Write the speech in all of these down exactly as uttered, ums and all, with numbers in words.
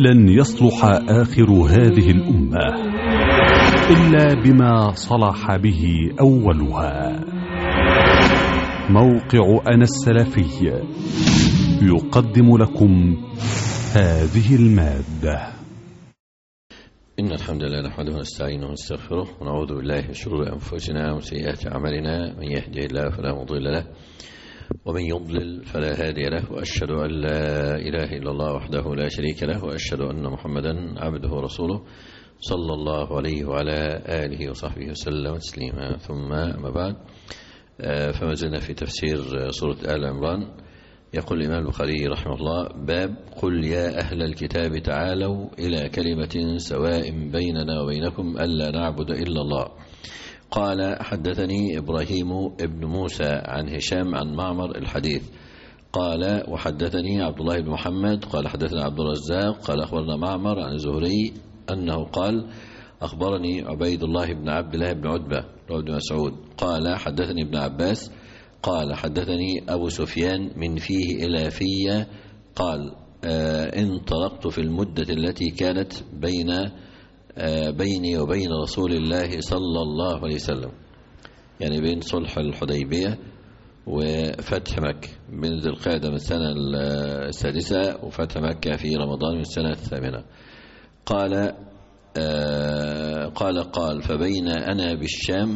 لن يصلح آخر هذه الأمة إلا بما صلح به أولها. موقع أنا السلفي يقدم لكم هذه المادة. إن الحمد لله نحمده ونستعينه ونستغفره ونعوذ بالله من شرور أنفسنا وسيئات أعمالنا، من يهده الله فلا مضل له ومن يضلل فلا هادي له، وأشهد أن لا إله إلا الله وحده لا شريك له، وأشهد أن محمدا عبده ورسوله صلى الله عليه وعلى آله وصحبه وسلم تسليما. ثم أما بعد، فما زلنا في تفسير سورة آل عمران. يقول الإمام البخاري رحمه الله: باب قل يا أهل الكتاب تعالوا إلى كلمة سواء بيننا وبينكم ألا نعبد إلا الله. قال: حدثني إبراهيم ابن موسى عن هشام عن معمر الحديث قال: وحدثني عبد الله بن محمد قال: حدثنا عبد الرزاق قال: أخبرنا معمر عن زهري أنه قال: أخبرني عبيد الله بن عبد الله بن عتبة بن مسعود قال: حدثني ابن عباس قال: حدثني أبو سفيان من فيه إلى في قال: آه انطلقت في المدة التي كانت بين آه بيني وبين رسول الله صلى الله عليه وسلم، يعني بين صلح الحديبية وفتح مكة، بين ذي القعدة من السنة السادسة وفتح مكة في رمضان من السنة الثامنة. قال آه قال قال فبين أنا بالشام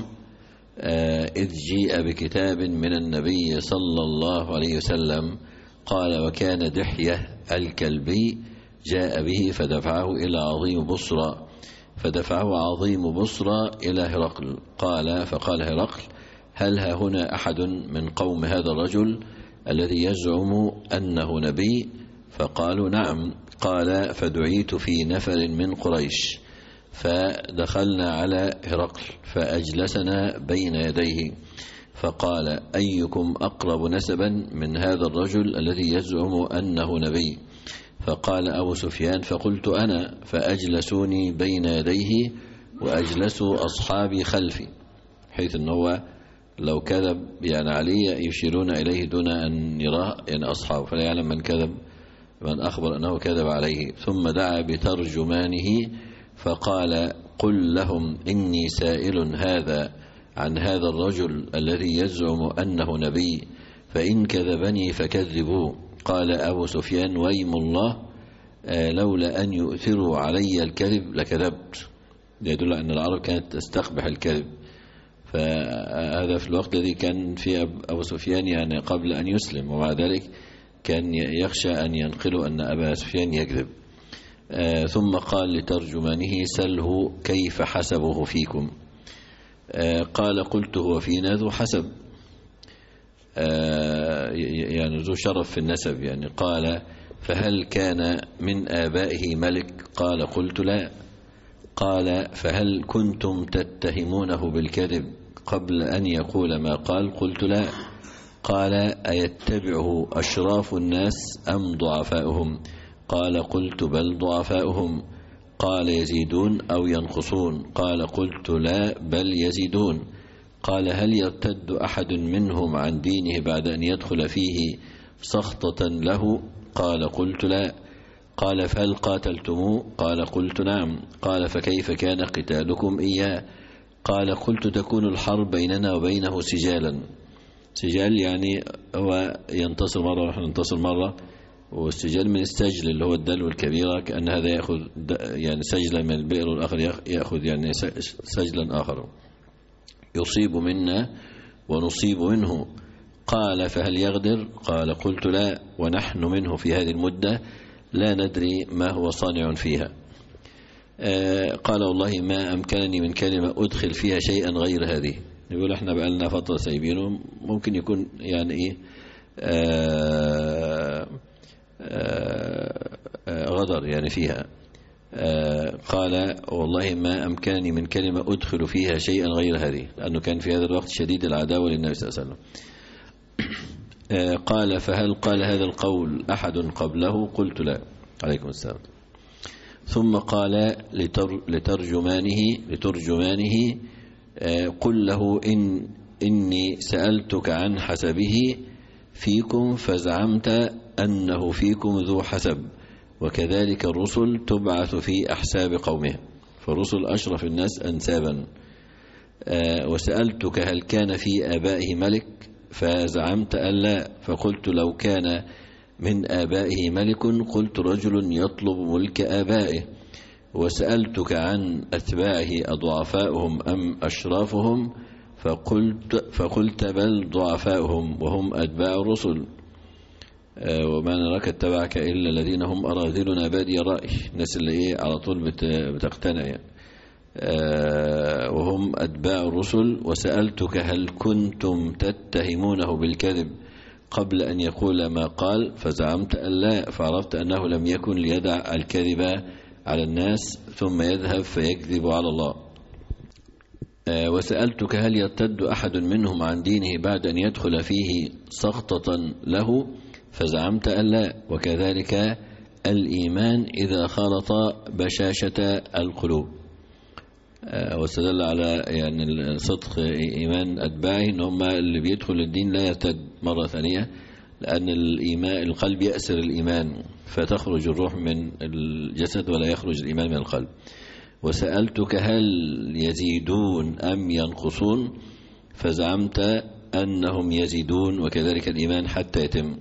إذ جيء بكتاب من النبي صلى الله عليه وسلم قال: وكان دحية الكلبي جاء به فدفعه إلى عظيم بصرى فدفعه عظيم بصرى إلى هرقل. قال فقال هرقل: هل ها هنا أحد من قوم هذا الرجل الذي يزعم أنه نبي؟ فقالوا: نعم. قال: فدعيت في نفر من قريش فدخلنا على هرقل فأجلسنا بين يديه فقال: أيكم أقرب نسبا من هذا الرجل الذي يزعم أنه نبي؟ فقال أبو سفيان: فقلت أنا، فأجلسوني بين يديه وأجلسوا أصحابي خلفي، حيث أنه لو كذب يعني علي يشيرون إليه دون أن يراه يعني أصحابه، فلا يعلم من كذب من أخبر أنه كذب عليه. ثم دعا بترجمانه فقال: قل لهم إني سائل هذا عن هذا الرجل الذي يزعم أنه نبي، فإن كذبني فكذبوه. قال أبو سفيان: ويم الله لولا أن يؤثروا علي الكذب لكذبت. يدل أن العرب كانت تستقبح الكذب، فهذا في الوقت الذي كان فيه أبو سفيان يعني قبل أن يسلم، ومع ذلك كان يخشى أن ينقلوا أن أبا سفيان يكذب. آه ثم قال لترجمانه: سله كيف حسبه فيكم؟ آه قال: قلت: هو فينا ذو حسب، آه يعني ذو شرف في النسب يعني. قال: فهل كان من آبائه ملك؟ قال: قلت: لا. قال: فهل كنتم تتهمونه بالكذب قبل أن يقول ما قال؟ قلت: لا. قال: أيتبعه أشراف الناس أم ضعفاؤهم؟ قال: قلت: بل ضعفاؤهم. قال: يزيدون أو ينقصون؟ قال: قلت: لا بل يزيدون. قال: هل يرتد أحد منهم عن دينه بعد أن يدخل فيه سخطة له؟ قال: قلت: لا. قال: فهل قاتلتموه؟ قال: قلت: نعم. قال: فكيف كان قتالكم إياه؟ قال: قلت: تكون الحرب بيننا وبينه سجالا. سجال يعني هو ينتصر مرة ونحن ننتصر مرة، والسجال من السجل اللي هو الدلو الكبيرة، كأن هذا يأخذ يعني سجلا من البئر والآخر يأخذ يعني سجلا آخر، يصيب منا ونصيب منه. قال: فهل يغدر؟ قال: قلت: لا، ونحن منه في هذه المدة لا ندري ما هو صانع فيها. آه قال: والله ما أمكنني من كلمة أدخل فيها شيئا غير هذه. يقول: احنا بقالنا فترة سايبينه، ممكن يكون يعني ايه آه آه آه غدر يعني فيها. آه قال: والله ما أمكنني من كلمة أدخل فيها شيئا غير هذه، لأنه كان في هذا الوقت شديد العداوة للنبي صلى الله عليه وسلم. آه قال: فهل قال هذا القول أحد قبله؟ قلت: لا. عليكم السلام. ثم قال لتر لترجمانه لترجمانه آه قل له إن إني سألتك عن حسبه فيكم فزعمت أنه فيكم ذو حسب، وكذلك الرسل تبعث في أحساب قومها، فالرسل أشرف الناس أنسابا. آه وسألتك هل كان في آبائه ملك فزعمت أن لا، فقلت لو كان من آبائه ملك قلت رجل يطلب ملك آبائه. وسألتك عن أتباعه أضعفاؤهم أم أشرافهم فقلت, فقلت بل ضعفاؤهم وهم أتباع الرسل. آه وما نراك اتبعك إلا الذين هم أراذلنا بادي الرأي، الناس اللي إيه على طول بتقتنع يعني. آه وهم أتباع الرسل. وسألتك هل كنتم تتهمونه بالكذب قبل أن يقول ما قال فزعمت أن لا، فعرفت أنه لم يكن ليدع الكذب على الناس ثم يذهب فيكذب على الله. آه وسألتك هل يرتد أحد منهم عن دينه بعد أن يدخل فيه سخطة له فزعمت أن لا، وكذلك الإيمان إذا خالط بشاشة القلوب. واستدل على يعني صدق إيمان أتباعه إن هم اللي بيدخل الدين لا يرتد مرة ثانية، لأن الإيمان القلب يأسر الإيمان فتخرج الروح من الجسد ولا يخرج الإيمان من القلب. وسألتك هل يزيدون أم ينقصون فزعمت أنهم يزيدون وكذلك الإيمان حتى يتم.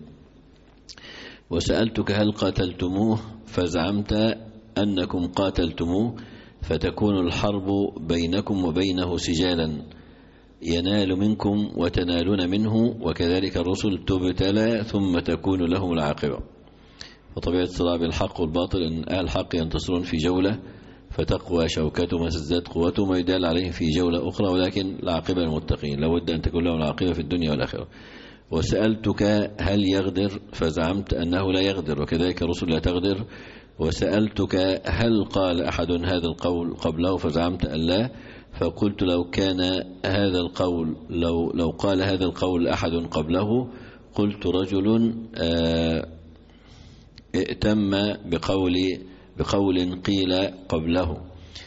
وسألتك هل قاتلتموه فزعمت أنكم قاتلتموه فتكون الحرب بينكم وبينه سجالا ينال منكم وتنالون منه، وكذلك الرسل تبتلى ثم تكون لهم العاقبة. وطبيعة الصراع بالحق والباطل أن أهل الحق ينتصرون في جولة فتقوى شوكتهم وتزداد قوتهم ويدال عليهم في جولة أخرى، ولكن العاقبة للمتقين، لابد أن تكون لهم العاقبة في الدنيا والآخرة. وسألتك هل يغدر فزعمت أنه لا يغدر وكذلك الرسل لا تغدر. وسألتك هل قال أحد هذا القول قبله فزعمت أن لا، فقلت لو كان هذا القول لو لو قال هذا القول أحد قبله قلت رجل ائتم بقول بقول قيل قبله.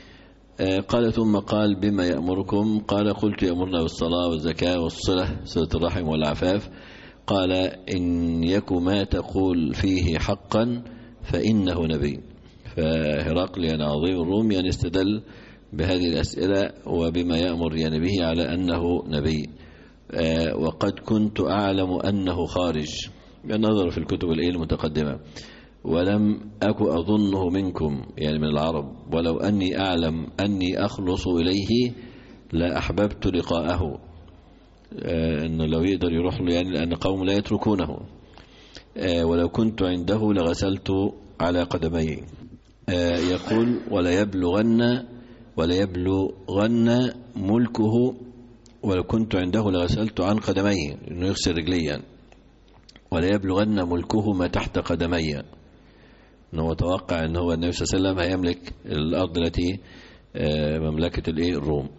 قال ثم قال بما يأمركم؟ قال قلت يأمرنا بالصلاة والزكاة والصلة صلة الرحم والعفاف. قال إن يك ما تقول فيه حقا فإنه نبي. فهرقل يعني عظيم الروم يعني استدل بهذه الأسئلة وبما يأمر يعني به على أنه نبي. آه وقد كنت أعلم أنه خارج نظر في الكتب المتقدمة ولم أكن أظنه منكم يعني من العرب، ولو أني أعلم أني أخلص إليه لا أحببت لقاءه. آه إنه لو يقدر يروح له يعني لأن قوم لا يتركونه. آه ولو كنت عنده لغسلت على قدمي. آه يقول ولا يبلغن ولا يبلغن ملكه ولو كنت عنده لغسلت عن قدمي، إنه يغسل رجليا. ولا يبلغن ملكه ما تحت قدمي، إنه توقع أنه هو النبي صلى الله عليه وسلم هيملك الأرض التي آه مملكة الروم.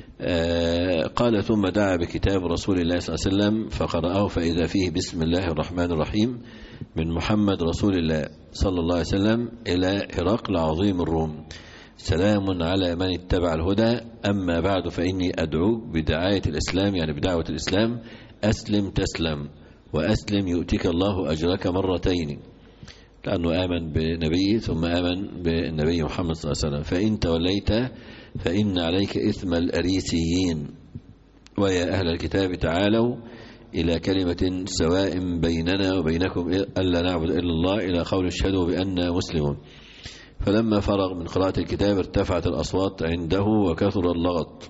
آه قال ثم دعا بكتاب رسول الله صلى الله عليه وسلم فقرأه فإذا فيه بسم الله الرحمن الرحيم من محمد رسول الله صلى الله عليه وسلم إلى هرقل عظيم الروم، سلام على من اتبع الهدى، أما بعد فإني أدعوك بدعاية الإسلام يعني بدعوة الإسلام، أسلم تسلم وأسلم يؤتك الله أجرك مرتين، لأنه آمن بنبي ثم آمن بالنبي محمد صلى الله عليه وسلم. فإن توليت فإن عليك إثم الأريسيين، ويا أهل الكتاب تعالوا إلى كلمة سواء بيننا وبينكم ألا نعبد إلا الله إلى قول اشهدوا بأننا مسلمون. فلما فرغ من قراءة الكتاب ارتفعت الأصوات عنده وكثر اللغط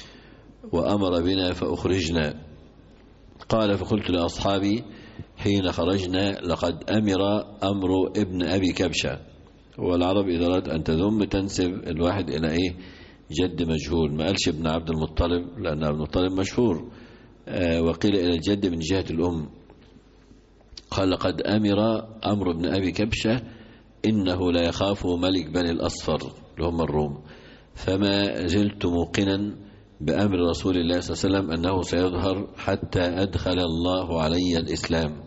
وأمر بنا فأخرجنا. قال فقلت لأصحابي حين خرجنا لقد أمر أمر ابن أبي كبشة. والعرب إذا أردت أن تذم تنسب الواحد إلى إيه جد مجهول، ما قالش ابن عبد المطلب لأن عبد المطلب مشهور، آه وقيل إلى الجد من جهة الأم. قال لقد أمر أمر ابن أبي كبشة إنه لا يخاف ملك بني الأصفر اللي هم الروم، فما زلت موقنا بأمر رسول الله صلى الله عليه وسلم أنه سيظهر حتى أدخل الله علي الإسلام.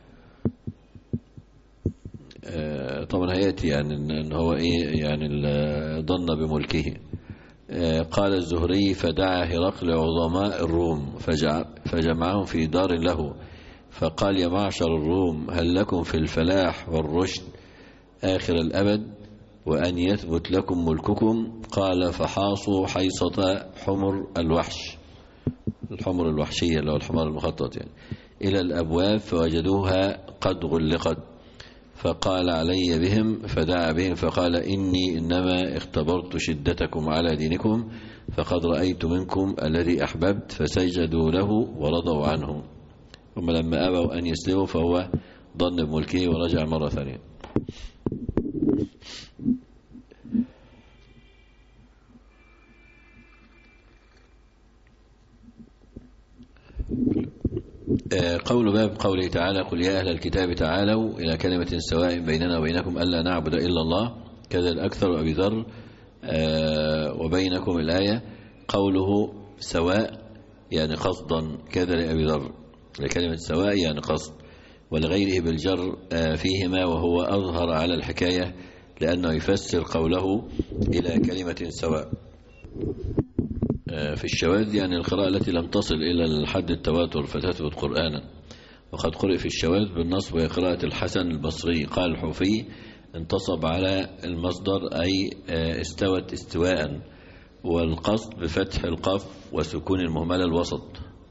آه طبعا هيأتي يعني أن هو إيه يعني ظن بملكه. آه قال الزهري فدعا هرقل عظماء الروم فجمعهم في دار له فقال يا معشر الروم هل لكم في الفلاح والرشد آخر الأبد وأن يثبت لكم ملككم. قال فحاصوا حيصة حمر الوحش، الحمر الوحشية اللي هو الحمار المخطط يعني، إلى الأبواب فوجدوها قد غلقت، فقال علي بهم، فدعا بهم فقال إني إنما اختبرت شدتكم على دينكم، فقد رأيت منكم الذي أحببت، فسجدوا له ورضوا عنه. ثم لما أبوا أن يسلموا فهو ظن بملكه ورجع مرة ثانية. قول باب قوله تعالى قل يا أهل الكتاب تعالوا إلى كلمة سواء بيننا وبينكم ألا نعبد إلا الله كذا الأكثر أبي ذر وبينكم الآية. قوله سواء يعني قصدا كذا لأبي ذر، لكلمة سواء يعني قصد، ولغيره بالجر فيهما، وهو أظهر على الحكاية لأنه يفسر قوله إلى كلمة سواء. في الشواذ يعني القراءة التي لم تصل إلى الحد التواتر فتثبت قرآنا، وقد قرئ في الشواذ بالنصب وهي قراءة الحسن البصري. قال الحوفي انتصب على المصدر أي استوت استواء، والقصد بفتح القاف وسكون المهملة الوسط.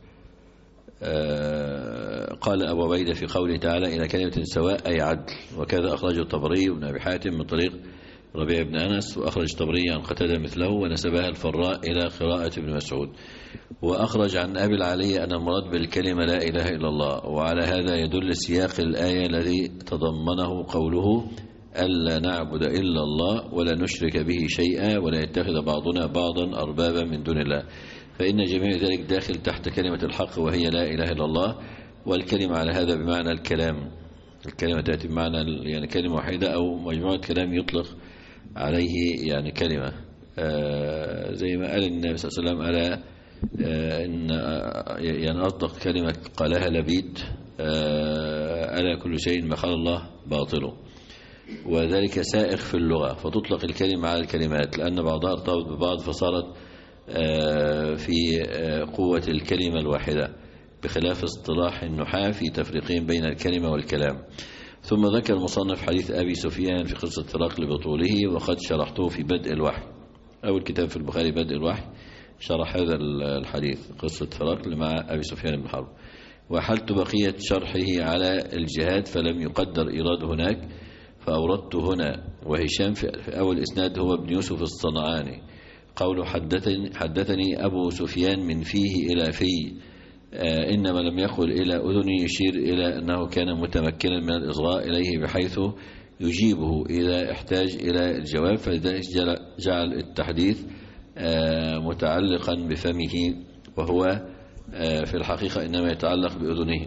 قال أبو عبيدة في قوله تعالى إلى كلمة سواء أي عدل، وكذا أخرجه الطبري وابن أبي حاتم من طريق ربيع بن أنس، وأخرج الطبري عن قتادة مثله ونسبها الفراء إلى قراءة ابن مسعود. وأخرج عن أبي العلي أن المراد بالكلمة لا إله إلا الله، وعلى هذا يدل سياق الآية الذي تضمنه قوله ألا نعبد إلا الله ولا نشرك به شيئا ولا يتخذ بعضنا بعضا أربابا من دون الله، فإن جميع ذلك داخل تحت كلمة الحق وهي لا إله إلا الله. والكلمة على هذا بمعنى الكلام، الكلمة تأتي بمعنى يعني كلمة واحدة أو مجموعة كلام يطلق عليه يعني كلمة. آه زي ما قال النبي صلى الله عليه وسلم ألا آه إن آه يعني أصدق كلمة قالها لبيد آه ألا كل شيء ما قال الله باطله، وذلك سائغ في اللغة، فتطلق الكلمة على الكلمات لأن بعضها ارتبط ببعض فصارت آه في آه قوة الكلمة الواحدة، بخلاف اصطلاح النحاة في تفريقين بين الكلمة والكلام. ثم ذكر المصنف حديث أبي سفيان في قصة هرقل بطوله، وقد شرحته في بدء الوحي، أول كتاب في البخاري بدء الوحي شرح هذا الحديث قصة هرقل مع أبي سفيان بن حرب. وحلت بقية شرحه على الجهاد فلم يقدر إيراد هناك، فأوردت هنا. وهشام في أول إسناد هو ابن يوسف الصنعاني. قوله حدثني, حدثني أبو سفيان من فيه إلى في، آه إنما لم يقل إلى أذني، يشير إلى أنه كان متمكنا من الإصغاء إليه بحيث يجيبه إذا احتاج إلى الجواب، فلذلك جعل التحديث آه متعلقا بفمه، وهو آه في الحقيقة إنما يتعلق بأذنه.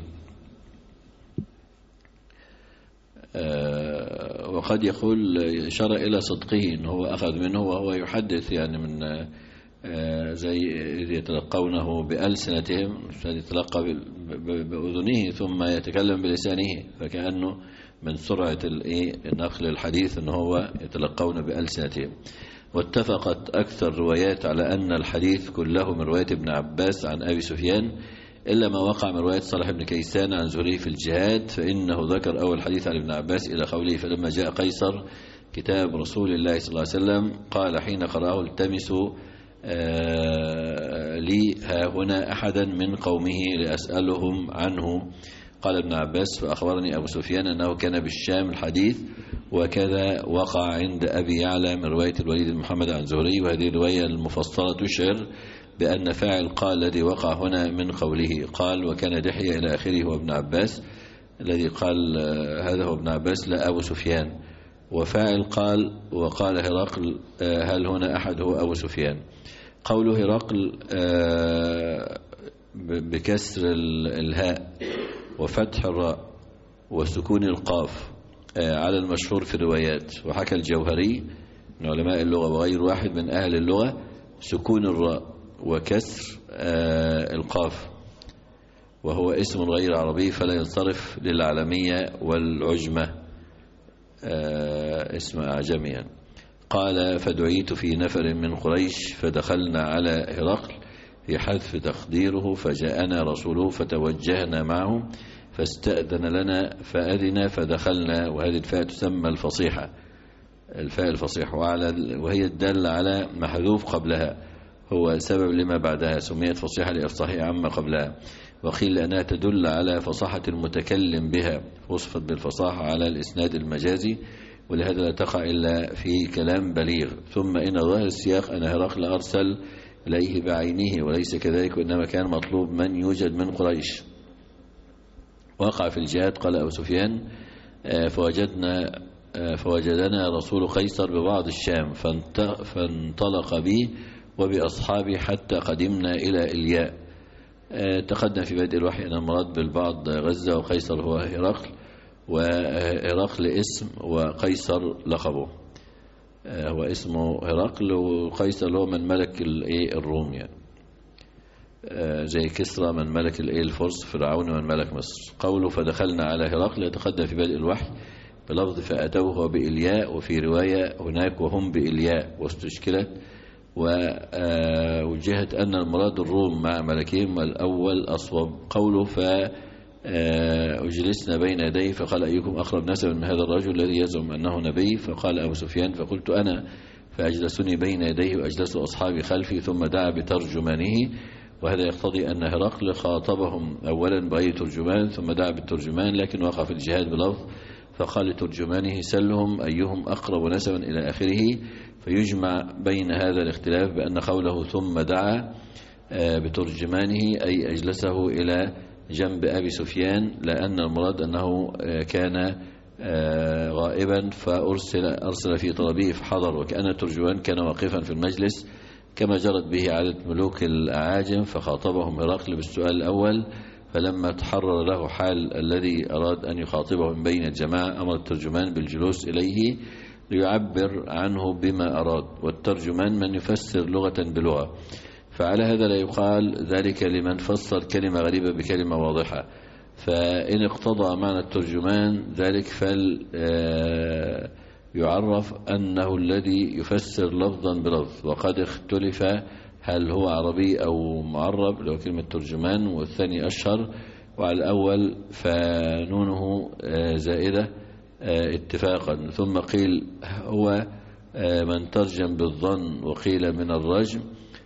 آه وقد يقول شرع إلى صدقه إن هو أخذ منه وهو يحدث يعني من آه زي يتلقونه بألسنتهم، يتلقى بأذنه ثم يتكلم بلسانه، فكأنه من سرعة نقل الحديث أنه هو يتلقون بألسنتهم. واتفقت أكثر الروايات على أن الحديث كله من رواية ابن عباس عن أبي سفيان، إلا ما وقع من رواية صالح بن كيسان عن زهري في الجهاد، فإنه ذكر أول حديث عن ابن عباس إلى قوله فلما جاء قيصر كتاب رسول الله صلى الله عليه وسلم قال حين قرأه التمسوا آه لي ها هنا أحدا من قومه لأسألهم عنه. قال ابن عباس فأخبرني أبو سفيان أنه كان بالشام الحديث، وكذا وقع عند أبي يعلى من رواية الوليد بن محمد عن زهري، وهذه الرواية المفصلة تشعر بأن فاعل قال الذي وقع هنا من قوله قال وكان دحية إلى آخره هو ابن عباس، الذي قال هذا هو ابن عباس لا أبو سفيان، وفاعل قال وقال هرقل هل هنا أحد هو أبو سفيان. قوله هرقل بكسر الهاء وفتح الراء وسكون القاف على المشهور في الروايات. وحكى الجوهري من علماء اللغة وغير واحد من أهل اللغة سكون الراء وكسر القاف، وهو اسم غير عربي فلا ينصرف للعلمية والعجمة، اسم أعجميا. قال فدعيت في نفر من قريش فدخلنا على هرقل في حذف تقديره، فجاءنا رسوله فتوجهنا معه فاستأذن لنا فأذن فدخلنا، وهذه الفاء تسمى الفصيحة، الفاء الفصيحة، وعلى وهي الدالة على محذوف قبلها، هو سبب لما بعدها، سميت فصيحة لإفصاحها عما قبلها. وقيل لأنها تدل على فصاحة المتكلم بها، وصفت بالفصاحة على الإسناد المجازي، ولهذا لا تقع إلا في كلام بليغ. ثم إن ظاهر السياق أن هرقل أرسل إليه بعينه، وليس كذلك، وإنما كان مطلوب من يوجد من قريش. وقع في الجهاد قال أبو سفيان فوجدنا فوجدنا رسول قيصر ببعض الشام فانطلق بي وبأصحابي حتى قدمنا إلى إلياء. تقدم في بدء الوحي أن المراد بالبعض غزة، وقيصر هو هرقل، وهرقل اسم وقيصر لقبه، هو اسمه هرقل، وقيصر هو من ملك الروم، يعني زي كسرى من ملك الفرس، فرعون من ملك مصر. قوله فدخلنا على هرقل يتقدم في بدء الوحي بلفظ فأتوه بإلياء، وفي رواية هناك وهم بإلياء واستشكلت، ووجهت أن المراد الروم مع ملكهم، الأول أصوب. قوله فأجلسنا بين يديه فقال أيكم أقرب نسبا من هذا الرجل الذي يزعم أنه نبي؟ فقال أبو سفيان فقلت أنا، فأجلسني بين يديه وأجلس أصحابي خلفي، ثم دعا بترجمانه، وهذا يقتضي أن هرقل خاطبهم أولا بغير ترجمان ثم دعا بالترجمان، لكن وقع في الجهاد بلفظ فقال لترجمانه سلهم أيهم أقرب نسبا إلى آخره. فيجمع بين هذا الاختلاف بأن قوله ثم دعا بترجمانه أي أجلسه إلى جنب أبي سفيان، لأن المراد أنه كان غائبا فأرسل أرسل في طلبه فحضر، وكأن الترجمان كان واقفا في المجلس كما جرت به عادة ملوك الأعاجم، فخاطبهم هرقل بالسؤال الأول، فلما تحرر له حال الذي أراد أن يخاطبه من بين الجماعة أمر الترجمان بالجلوس إليه ليعبر عنه بما أراد، والترجمان من يفسر لغة بلغة، فعلى هذا لا يقال ذلك لمن فسر كلمة غريبة بكلمة واضحة. فإن اقتضى معنى الترجمان ذلك فل يعرف أنه الذي يفسر لفظا بلفظ، وقد اختلف هل هو عربي أو معرب لو كلمة ترجمان، والثاني أشهر، وعلى الأول فنونه زائدة اتفاقا. ثم قيل هو من ترجم بالظن، وقيل من الرجم،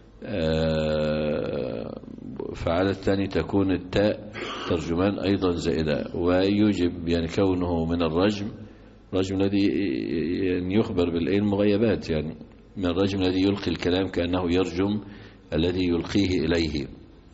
فعلى الثاني تكون التاء ترجمان أيضا زائدة، ويوجب يعني كونه من الرجم، الرجم الذي يخبر بالمغيبات، يعني من الرجم الذي يلقي الكلام كأنه يرجم الذي يلقيه إليه.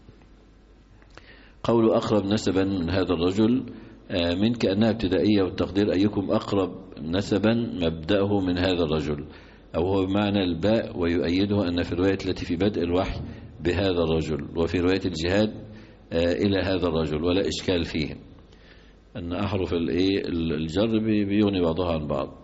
قول أقرب نسبا من هذا الرجل من كأنها ابتدائية، والتقدير أيكم أقرب نسبا مبدأه من هذا الرجل، أو هو بمعنى الباء، ويؤيده أن في الرواية التي في بدء الوحي بهذا الرجل، وفي رواية الجهاد إلى هذا الرجل، ولا إشكال فيه أن أحرف الجر بيغني بعضها عن بعض.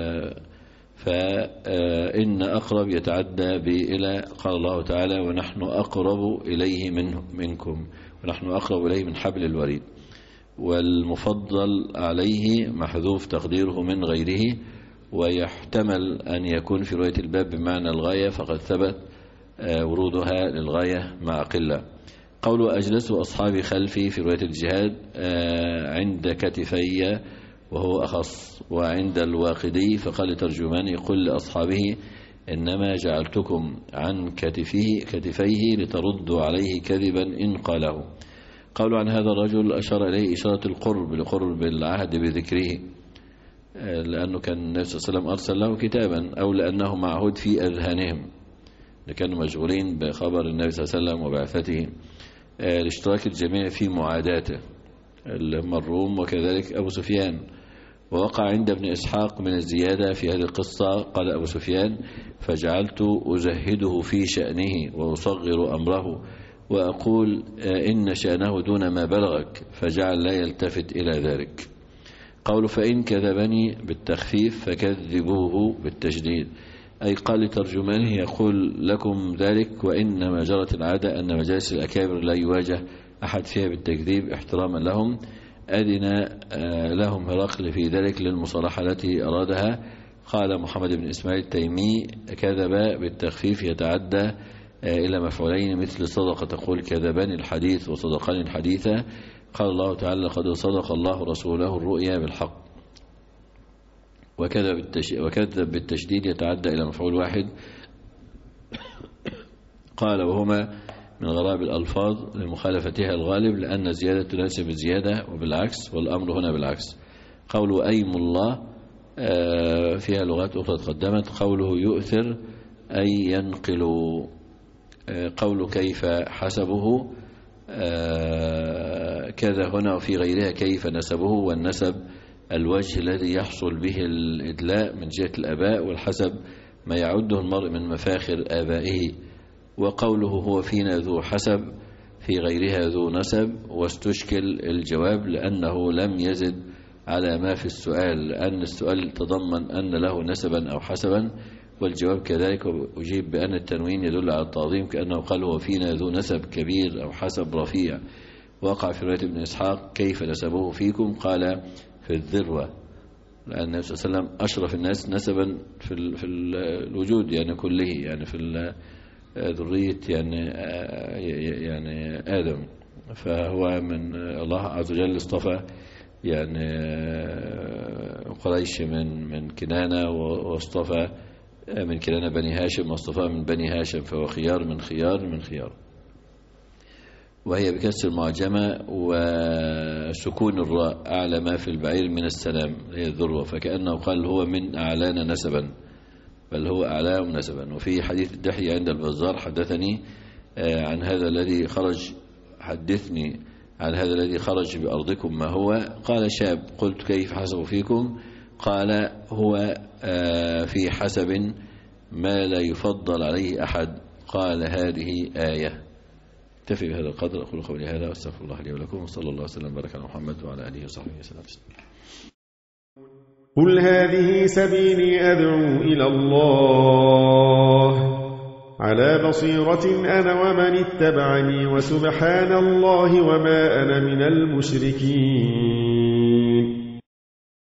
فإن أقرب يتعدى بإلى، قال الله تعالى ونحن أقرب إليه منه منكم، ونحن أقرب إليه من حبل الوريد، والمفضل عليه محذوف تقديره من غيره، ويحتمل أن يكون في رواية الباب بمعنى الغاية، فقد ثبت ورودها للغاية مع قلة. قول أجلسوا أصحابي خلفي في رواية الجهاد عند كتفي وهو أخص، وعند الواقدي فقال ترجمان يقول لأصحابه إنما جعلتكم عن كتفيه, كتفيه لتردوا عليه كذبا إن قاله. قالوا عن هذا الرجل أشار إليه إشارة القرب لقرب العهد بذكره، لأنه كان النبي صلى الله عليه وسلم أرسل له كتابا، أو لأنه معهود في أذهانهم، كانوا مشغولين بخبر النبي صلى الله عليه وسلم وبعثته، الاشتراك الجميع في معاداته اللي هم الروم وكذلك أبو سفيان. ووقع عند ابن إسحاق من الزيادة في هذه القصة، قال أبو سفيان فجعلت أزهده في شأنه وأصغر أمره وأقول إن شأنه دون ما بلغك، فجعل لا يلتفت إلى ذلك. قول فإن كذبني بالتخفيف فكذبوه بالتشديد، أي قال لترجمانه يقول لكم ذلك، وإنما جرت العادة أن مجالس الأكابر لا يواجه أحد فيها بالتكذيب احتراما لهم. أذن لهم هرقل في ذلك للمصالحة التي أرادها. قال محمد بن إسماعيل التيمي كذب بالتخفيف يتعدى إلى مفعولين، مثل صدق تقول كذبان الحديث وصدقان الحديث، قال الله تعالى لقد صدق الله رسوله الرؤيا بالحق، وكذب بالتشديد يتعدى إلى مفعول واحد. قال وهما من غرائب الألفاظ لمخالفتها الغالب، لأن الزيادة تناسب الزيادة وبالعكس، والأمر هنا بالعكس. قوله أيم الله فيها لغات أخرى تقدمت. قوله يؤثر أي ينقل. قوله كيف حسبه كذا هنا وفي غيرها كيف نسبه، والنسب الوجه الذي يحصل به الإدلاء من جهة الآباء، والحسب ما يعده المرء من مفاخر آبائه. وقوله هو فينا ذو حسب في غيرها ذو نسب، واستشكل الجواب لأنه لم يزد على ما في السؤال، لأن السؤال تضمن أن له نسبا أو حسبا، والجواب كذلك. أجيب بأن التنوين يدل على التعظيم، كأنه قال هو فينا ذو نسب كبير أو حسب رفيع. وقع في رواية ابن إسحاق كيف نسبه فيكم، قال في الذروة، لأن النبي صلى الله عليه وسلم أشرف الناس نسبا في في الوجود يعني كله، يعني في ذرية يعني يعني آدم، فهو من الله عز وجل اصطفى يعني قريش من من كنانة، واصطفى من كنانة بني هاشم، واصطفى من بني هاشم، فهو خيار من خيار من خيار. وهي بكسر المعجمة وسكون الراء أعلى ما في البعير من السلام، هي الذروة، فكأنه قال هو من أعلانا نسبا، بل هو أعلاهم نسبا. وفي حديث الدحية عند البزار حدثني عن هذا الذي خرج حدثني عن هذا الذي خرج بأرضكم ما هو، قال شاب، قلت كيف حسب فيكم، قال هو في حسب ما لا يفضل عليه أحد، قال هذه آية. اكتفي بهذا القدر، أقول قولي هذا واستغفر الله لي ولكم، وصلى الله وسلم وبارك على محمد وعلى آله وصحبه وسلم. قل هذه سبيلي أدعو إلى الله على بصيرة أنا ومن اتبعني، وسبحان الله وما أنا من المشركين.